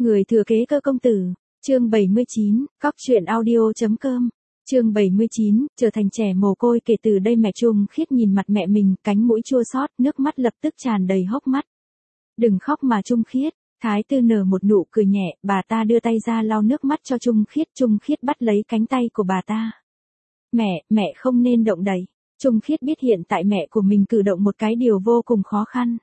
Người thừa kế Cơ công tử, chương 79, cóc truyện audio.com. Chương 79, trở thành trẻ mồ côi kể từ đây mẹ Trung Khiết nhìn mặt mẹ mình, cánh mũi chua xót, nước mắt lập tức tràn đầy hốc mắt. Đừng khóc mà Trung Khiết, Thái Tư nở một nụ cười nhẹ, bà ta đưa tay ra lau nước mắt cho Trung Khiết bắt lấy cánh tay của bà ta. Mẹ không nên động đậy. Trung Khiết biết hiện tại mẹ của mình cử động một cái điều vô cùng khó khăn.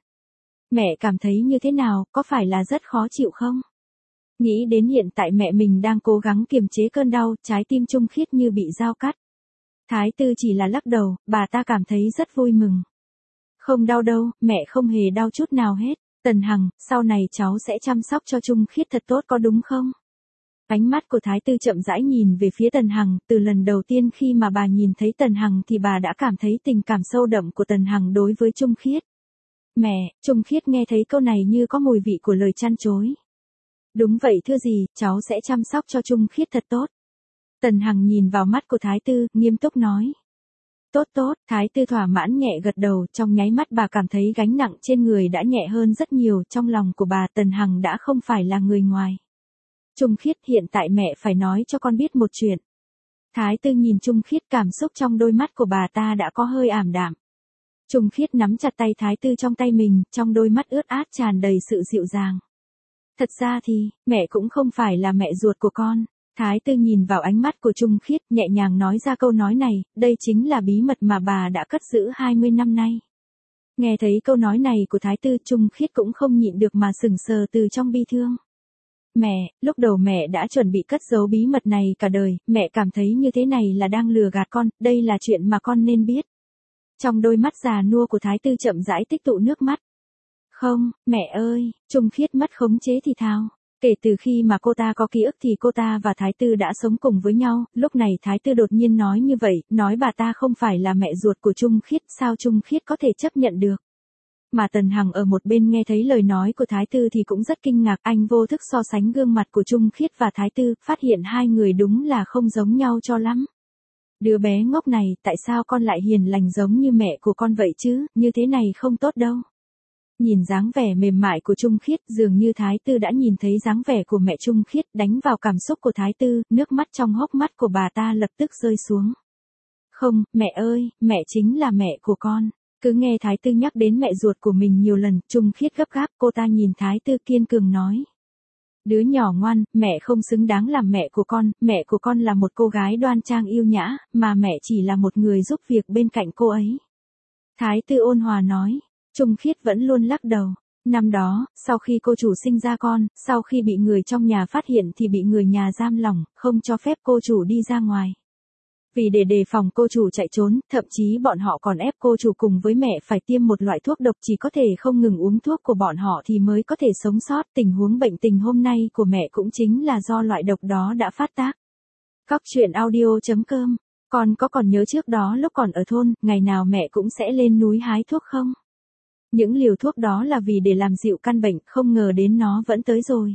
Mẹ cảm thấy như thế nào, có phải là rất khó chịu không? Nghĩ đến hiện tại mẹ mình đang cố gắng kiềm chế cơn đau, trái tim Trung Khiết như bị dao cắt. Thái Tư chỉ là lắc đầu, bà ta cảm thấy rất vui mừng. Không đau đâu, mẹ không hề đau chút nào hết. Tần Hằng, sau này cháu sẽ chăm sóc cho Trung Khiết thật tốt có đúng không? Ánh mắt của Thái Tư chậm rãi nhìn về phía Tần Hằng, từ lần đầu tiên khi mà bà nhìn thấy Tần Hằng thì bà đã cảm thấy tình cảm sâu đậm của Tần Hằng đối với Trung Khiết. Mẹ, Trung Khiết nghe thấy câu này như có mùi vị của lời chăn chối. Đúng vậy thưa dì, cháu sẽ chăm sóc cho Trung Khiết thật tốt. Tần Hằng nhìn vào mắt của Thái Tư, nghiêm túc nói. Tốt, Thái Tư thỏa mãn nhẹ gật đầu, trong nháy mắt bà cảm thấy gánh nặng trên người đã nhẹ hơn rất nhiều, trong lòng của bà Tần Hằng đã không phải là người ngoài. Trung Khiết, hiện tại mẹ phải nói cho con biết một chuyện. Thái Tư nhìn Trung Khiết, cảm xúc trong đôi mắt của bà ta đã có hơi ảm đạm. Trung Khiết nắm chặt tay Thái Tư trong tay mình, trong đôi mắt ướt át tràn đầy sự dịu dàng. Thật ra thì, mẹ cũng không phải là mẹ ruột của con. Thái Tư nhìn vào ánh mắt của Trung Khiết, nhẹ nhàng nói ra câu nói này, đây chính là bí mật mà bà đã cất giữ 20 năm nay. Nghe thấy câu nói này của Thái Tư, Trung Khiết cũng không nhịn được mà sững sờ từ trong bi thương. Mẹ, lúc đầu mẹ đã chuẩn bị cất giấu bí mật này cả đời, mẹ cảm thấy như thế này là đang lừa gạt con, đây là chuyện mà con nên biết. Trong đôi mắt già nua của Thái Tư chậm rãi tích tụ nước mắt. Không, mẹ ơi, Trung Khiết mất khống chế thì thào. Kể từ khi mà cô ta có ký ức thì cô ta và Thái Tư đã sống cùng với nhau, lúc này Thái Tư đột nhiên nói như vậy, nói bà ta không phải là mẹ ruột của Trung Khiết, sao Trung Khiết có thể chấp nhận được. Mà Tần Hằng ở một bên nghe thấy lời nói của Thái Tư thì cũng rất kinh ngạc, anh vô thức so sánh gương mặt của Trung Khiết và Thái Tư, phát hiện hai người đúng là không giống nhau cho lắm. Đứa bé ngốc này, tại sao con lại hiền lành giống như mẹ của con vậy chứ, như thế này không tốt đâu. Nhìn dáng vẻ mềm mại của Trung Khiết, dường như Thái Tư đã nhìn thấy dáng vẻ của mẹ Trung Khiết, đánh vào cảm xúc của Thái Tư, nước mắt trong hốc mắt của bà ta lập tức rơi xuống. Không, mẹ ơi, mẹ chính là mẹ của con. Cứ nghe Thái Tư nhắc đến mẹ ruột của mình nhiều lần, Trung Khiết gấp gáp, cô ta nhìn Thái Tư kiên cường nói. Đứa nhỏ ngoan, mẹ không xứng đáng làm mẹ của con là một cô gái đoan trang yêu nhã, mà mẹ chỉ là một người giúp việc bên cạnh cô ấy. Thái Tư ôn hòa nói. Trung Khiết vẫn luôn lắc đầu. Năm đó, sau khi cô chủ sinh ra con, sau khi bị người trong nhà phát hiện thì bị người nhà giam lỏng, không cho phép cô chủ đi ra ngoài. Vì để đề phòng cô chủ chạy trốn, thậm chí bọn họ còn ép cô chủ cùng với mẹ phải tiêm một loại thuốc độc, chỉ có thể không ngừng uống thuốc của bọn họ thì mới có thể sống sót. Tình huống bệnh tình hôm nay của mẹ cũng chính là do loại độc đó đã phát tác. Cóc truyện audio.com. Con còn nhớ trước đó lúc còn ở thôn, ngày nào mẹ cũng sẽ lên núi hái thuốc không? Những liều thuốc đó là vì để làm dịu căn bệnh, không ngờ đến nó vẫn tới rồi.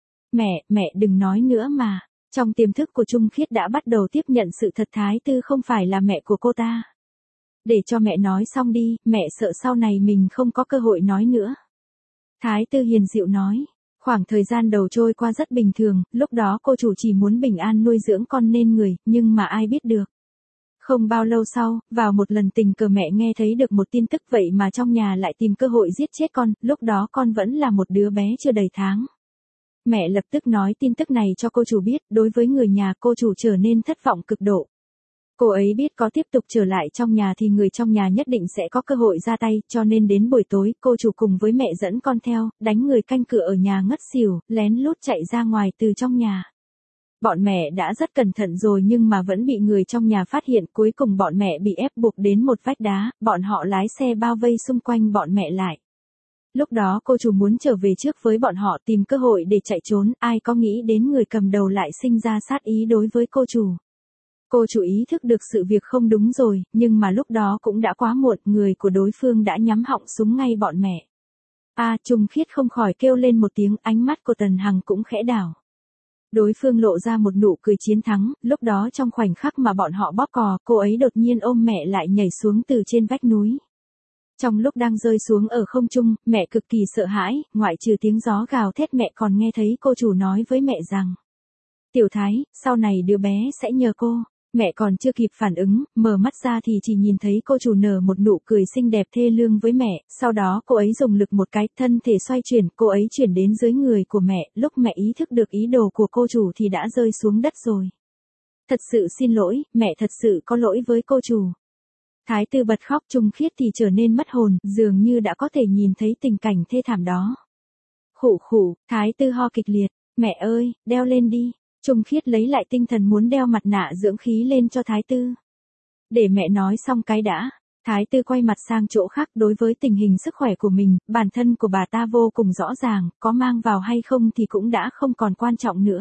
Mẹ đừng nói nữa mà. Trong tiềm thức của Trung Khiết đã bắt đầu tiếp nhận sự thật Thái Tư không phải là mẹ của cô ta. Để cho mẹ nói xong đi, mẹ sợ sau này mình không có cơ hội nói nữa. Thái Tư hiền dịu nói. Khoảng thời gian đầu trôi qua rất bình thường, lúc đó cô chủ chỉ muốn bình an nuôi dưỡng con nên người, nhưng mà ai biết được. Không bao lâu sau, vào một lần tình cờ mẹ nghe thấy được một tin tức vậy mà trong nhà lại tìm cơ hội giết chết con, lúc đó con vẫn là một đứa bé chưa đầy tháng. Mẹ lập tức nói tin tức này cho cô chủ biết, đối với người nhà cô chủ trở nên thất vọng cực độ. Cô ấy biết có tiếp tục trở lại trong nhà thì người trong nhà nhất định sẽ có cơ hội ra tay, cho nên đến buổi tối, cô chủ cùng với mẹ dẫn con theo, đánh người canh cửa ở nhà ngất xỉu, lén lút chạy ra ngoài từ trong nhà. Bọn mẹ đã rất cẩn thận rồi nhưng mà vẫn bị người trong nhà phát hiện, cuối cùng bọn mẹ bị ép buộc đến một vách đá, bọn họ lái xe bao vây xung quanh bọn mẹ lại. Lúc đó cô chủ muốn trở về trước với bọn họ tìm cơ hội để chạy trốn, ai có nghĩ đến người cầm đầu lại sinh ra sát ý đối với cô chủ. Cô chủ ý thức được sự việc không đúng rồi, nhưng mà lúc đó cũng đã quá muộn, người của đối phương đã nhắm họng súng ngay bọn mẹ. Trung Khiết không khỏi kêu lên một tiếng, ánh mắt của Tần Hằng cũng khẽ đảo. Đối phương lộ ra một nụ cười chiến thắng, lúc đó trong khoảnh khắc mà bọn họ bóp cò, cô ấy đột nhiên ôm mẹ lại nhảy xuống từ trên vách núi. Trong lúc đang rơi xuống ở không trung, mẹ cực kỳ sợ hãi, ngoại trừ tiếng gió gào thét mẹ còn nghe thấy cô chủ nói với mẹ rằng: Tiểu Thái, sau này đứa bé sẽ nhờ cô. Mẹ còn chưa kịp phản ứng, mở mắt ra thì chỉ nhìn thấy cô chủ nở một nụ cười xinh đẹp thê lương với mẹ, sau đó cô ấy dùng lực một cái, thân thể xoay chuyển, cô ấy chuyển đến dưới người của mẹ, lúc mẹ ý thức được ý đồ của cô chủ thì đã rơi xuống đất rồi. Thật sự xin lỗi, mẹ thật sự có lỗi với cô chủ. Thái Tư bật khóc, Trung Khiết thì trở nên mất hồn, dường như đã có thể nhìn thấy tình cảnh thê thảm đó. Khụ khụ, Thái Tư ho kịch liệt, mẹ ơi, đeo lên đi. Trung Khiết lấy lại tinh thần muốn đeo mặt nạ dưỡng khí lên cho Thái Tư. Để mẹ nói xong cái đã. Thái Tư quay mặt sang chỗ khác, đối với tình hình sức khỏe của mình, bản thân của bà ta vô cùng rõ ràng, có mang vào hay không thì cũng đã không còn quan trọng nữa.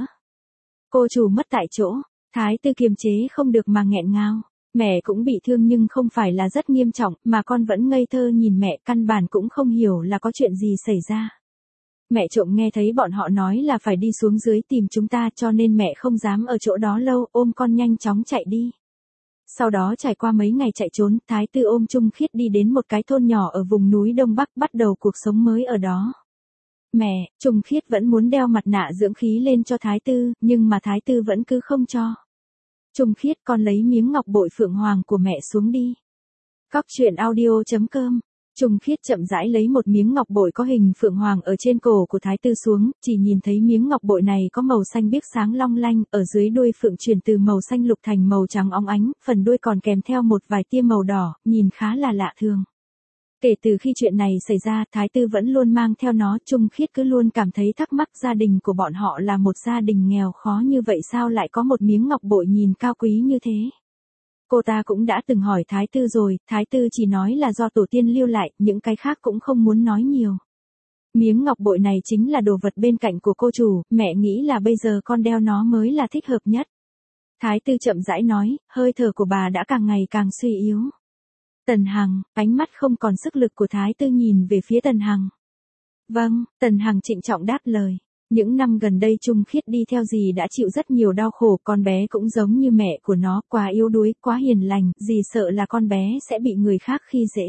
Cô chủ mất tại chỗ, Thái Tư kiềm chế không được mà nghẹn ngào. Mẹ cũng bị thương nhưng không phải là rất nghiêm trọng, mà con vẫn ngây thơ nhìn mẹ, căn bản cũng không hiểu là có chuyện gì xảy ra. Mẹ trộm nghe thấy bọn họ nói là phải đi xuống dưới tìm chúng ta, cho nên mẹ không dám ở chỗ đó lâu, ôm con nhanh chóng chạy đi. Sau đó trải qua mấy ngày chạy trốn, Thái Tư ôm Trung Khiết đi đến một cái thôn nhỏ ở vùng núi Đông Bắc, bắt đầu cuộc sống mới ở đó. Mẹ, Trung Khiết vẫn muốn đeo mặt nạ dưỡng khí lên cho Thái Tư, nhưng mà Thái Tư vẫn cứ không cho. Trung Khiết, con lấy miếng ngọc bội phượng hoàng của mẹ xuống đi. Cóc truyện audio.com. Trung Khiết chậm rãi lấy một miếng ngọc bội có hình phượng hoàng ở trên cổ của Thái Tư xuống, chỉ nhìn thấy miếng ngọc bội này có màu xanh biếc sáng long lanh, ở dưới đuôi phượng chuyển từ màu xanh lục thành màu trắng óng ánh, phần đuôi còn kèm theo một vài tia màu đỏ, nhìn khá là lạ thường. Kể từ khi chuyện này xảy ra, Thái Tư vẫn luôn mang theo nó, Trung Khiết cứ luôn cảm thấy thắc mắc gia đình của bọn họ là một gia đình nghèo khó như vậy sao lại có một miếng ngọc bội nhìn cao quý như thế. Cô ta cũng đã từng hỏi Thái Tư rồi, Thái Tư chỉ nói là do tổ tiên lưu lại, những cái khác cũng không muốn nói nhiều. Miếng ngọc bội này chính là đồ vật bên cạnh của cô chủ, mẹ nghĩ là bây giờ con đeo nó mới là thích hợp nhất. Thái Tư chậm rãi nói, hơi thở của bà đã càng ngày càng suy yếu. Tần Hằng, ánh mắt không còn sức lực của Thái Tư nhìn về phía Tần Hằng. Vâng, Tần Hằng trịnh trọng đáp lời. Những năm gần đây Trung Khiết đi theo dì đã chịu rất nhiều đau khổ, con bé cũng giống như mẹ của nó, quá yếu đuối, quá hiền lành, dì sợ là con bé sẽ bị người khác khi dễ.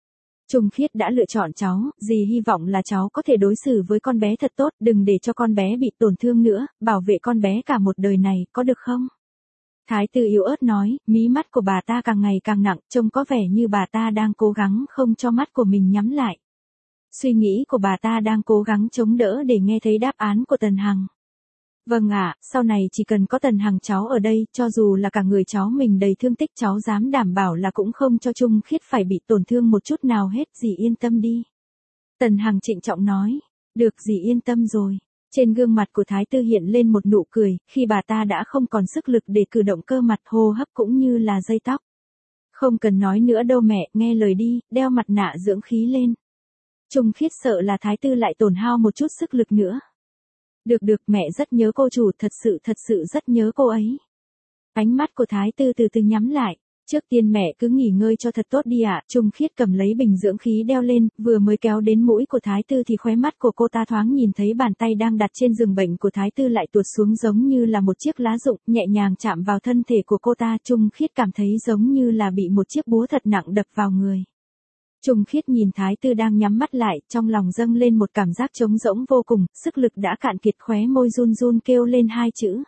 Trung Khiết đã lựa chọn cháu, dì hy vọng là cháu có thể đối xử với con bé thật tốt, đừng để cho con bé bị tổn thương nữa, bảo vệ con bé cả một đời này, có được không? Thái Tư yếu ớt nói, mí mắt của bà ta càng ngày càng nặng, trông có vẻ như bà ta đang cố gắng không cho mắt của mình nhắm lại. Suy nghĩ của bà ta đang cố gắng chống đỡ để nghe thấy đáp án của Tần Hằng. Vâng ạ, sau này chỉ cần có Tần Hằng cháu ở đây, cho dù là cả người cháu mình đầy thương tích, cháu dám đảm bảo là cũng không cho Trung Khiết phải bị tổn thương một chút nào hết, dì yên tâm đi. Tần Hằng trịnh trọng nói, được, dì yên tâm rồi. Trên gương mặt của Thái Tư hiện lên một nụ cười, khi bà ta đã không còn sức lực để cử động cơ mặt, hô hấp cũng như là dây tóc. Không cần nói nữa đâu mẹ, nghe lời đi, đeo mặt nạ dưỡng khí lên. Trung Khiết sợ là Thái Tư lại tổn hao một chút sức lực nữa. Được được, mẹ rất nhớ cô chủ, thật sự rất nhớ cô ấy. Ánh mắt của Thái Tư từ từ nhắm lại. Trước tiên mẹ cứ nghỉ ngơi cho thật tốt đi ạ. Trung Khiết cầm lấy bình dưỡng khí đeo lên, vừa mới kéo đến mũi của Thái Tư thì khóe mắt của cô ta thoáng nhìn thấy bàn tay đang đặt trên giường bệnh của Thái Tư lại tuột xuống giống như là một chiếc lá rụng, nhẹ nhàng chạm vào thân thể của cô ta. Trung Khiết cảm thấy giống như là bị một chiếc búa thật nặng đập vào người. Trung Khiết nhìn Thái Tư đang nhắm mắt lại, trong lòng dâng lên một cảm giác trống rỗng vô cùng, sức lực đã cạn kiệt, khóe môi run run kêu lên hai chữ.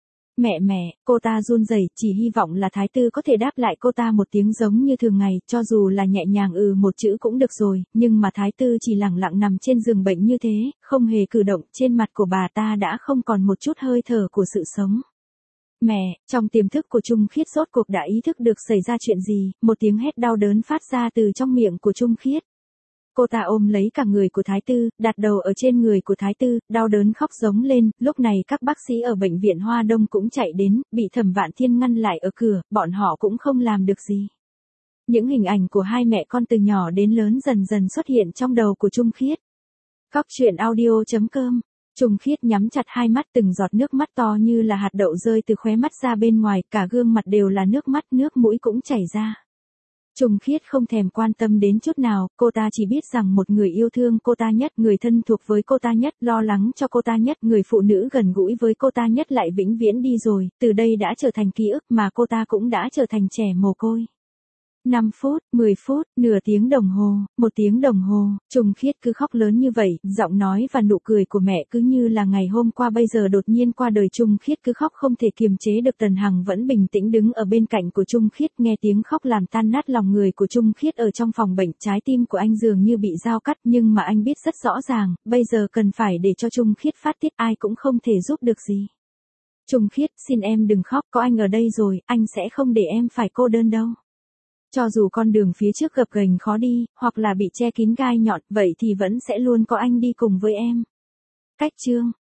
Mẹ, cô ta run rẩy, chỉ hy vọng là Thái Tư có thể đáp lại cô ta một tiếng giống như thường ngày, cho dù là nhẹ nhàng một chữ cũng được rồi, nhưng mà Thái Tư chỉ lặng lặng nằm trên giường bệnh như thế, không hề cử động, trên mặt của bà ta đã không còn một chút hơi thở của sự sống. Mẹ, trong tiềm thức của Trung Khiết rốt cuộc đã ý thức được xảy ra chuyện gì, một tiếng hét đau đớn phát ra từ trong miệng của Trung Khiết. Cô ta ôm lấy cả người của Thái Tư, đặt đầu ở trên người của Thái Tư, đau đớn khóc giống lên, lúc này các bác sĩ ở bệnh viện Hoa Đông cũng chạy đến, bị Thẩm Vạn Thiên ngăn lại ở cửa, bọn họ cũng không làm được gì. Những hình ảnh của hai mẹ con từ nhỏ đến lớn dần dần xuất hiện trong đầu của Trung Khiết. Cóc truyện audio.com. Trung Khiết nhắm chặt hai mắt, từng giọt nước mắt to như là hạt đậu rơi từ khóe mắt ra bên ngoài, cả gương mặt đều là nước mắt, nước mũi cũng chảy ra. Trung Khiết không thèm quan tâm đến chút nào, cô ta chỉ biết rằng một người yêu thương cô ta nhất, người thân thuộc với cô ta nhất, lo lắng cho cô ta nhất, người phụ nữ gần gũi với cô ta nhất lại vĩnh viễn đi rồi, từ đây đã trở thành ký ức mà cô ta cũng đã trở thành trẻ mồ côi. 5 phút, 10 phút, nửa tiếng đồng hồ, 1 tiếng đồng hồ, Trung Khiết cứ khóc lớn như vậy, giọng nói và nụ cười của mẹ cứ như là ngày hôm qua bây giờ đột nhiên qua đời. Trung Khiết cứ khóc không thể kiềm chế được. Tần Hằng vẫn bình tĩnh đứng ở bên cạnh của Trung Khiết, nghe tiếng khóc làm tan nát lòng người của Trung Khiết. Ở trong phòng bệnh, trái tim của anh dường như bị dao cắt, nhưng mà anh biết rất rõ ràng, bây giờ cần phải để cho Trung Khiết phát tiết, ai cũng không thể giúp được gì. Trung Khiết, xin em đừng khóc, có anh ở đây rồi, anh sẽ không để em phải cô đơn đâu. Cho dù con đường phía trước gập ghềnh khó đi, hoặc là bị che kín gai nhọn, vậy thì vẫn sẽ luôn có anh đi cùng với em. Cách chương